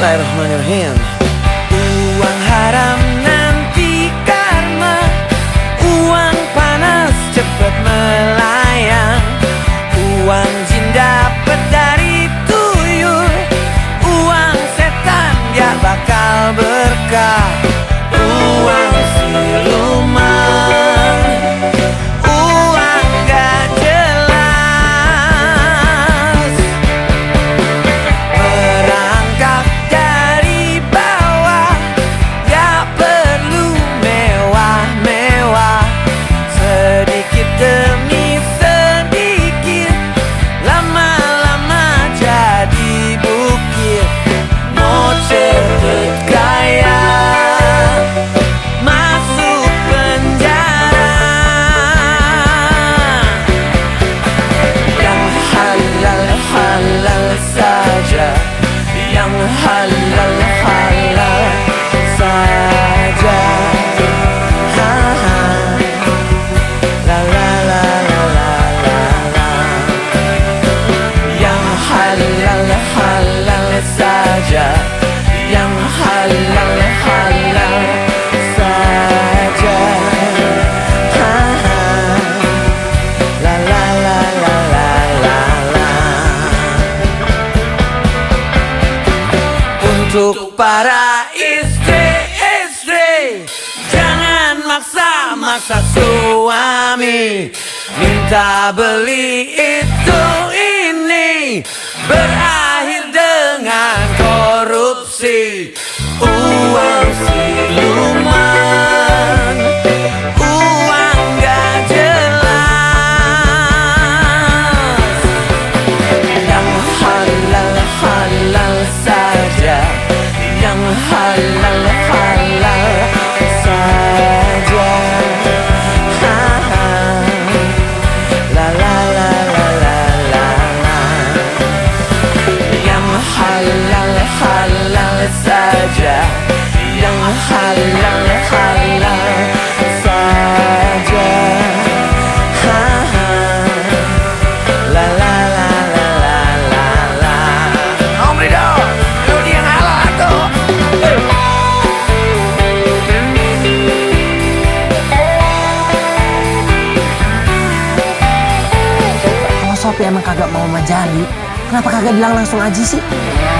Bismillahirrahmanirrahim. Uang haram nanti karma, uang panas cepat melayang, uang jin dapat dari tuyul, uang setan gak bakal berkah, uang siluman, uang gak jelas, merangkak dari bawah, gak perlu mewah-mewah, sedikit demi sedikit, lama-lama jadi bukit, mau cepet kaya, masuk penjara. Yang halal-halal saja, yang halal-halal saja. Ha, ha. La la la la la la la. Yang halal-halal saja, yang halal-halal saja. Ha, ha. La la la la la la la. Untuk para istri-istri, jangan maksa-maksa suami, minta beli itu ini, berakhir dengan korupsi, uang siluman, uang gak jelas. Yang halal-halal saja, yang halal-halal saja. Ha, ha. La la la la la la la. Yang halal-halal saja, yang halal-halal saja. Ha, ha. La la la la la la la. Om Ridho, lu yang halal tuh. Kalau Sopi emang kagak mau sama Jali, kenapa kagak bilang langsung aja sih?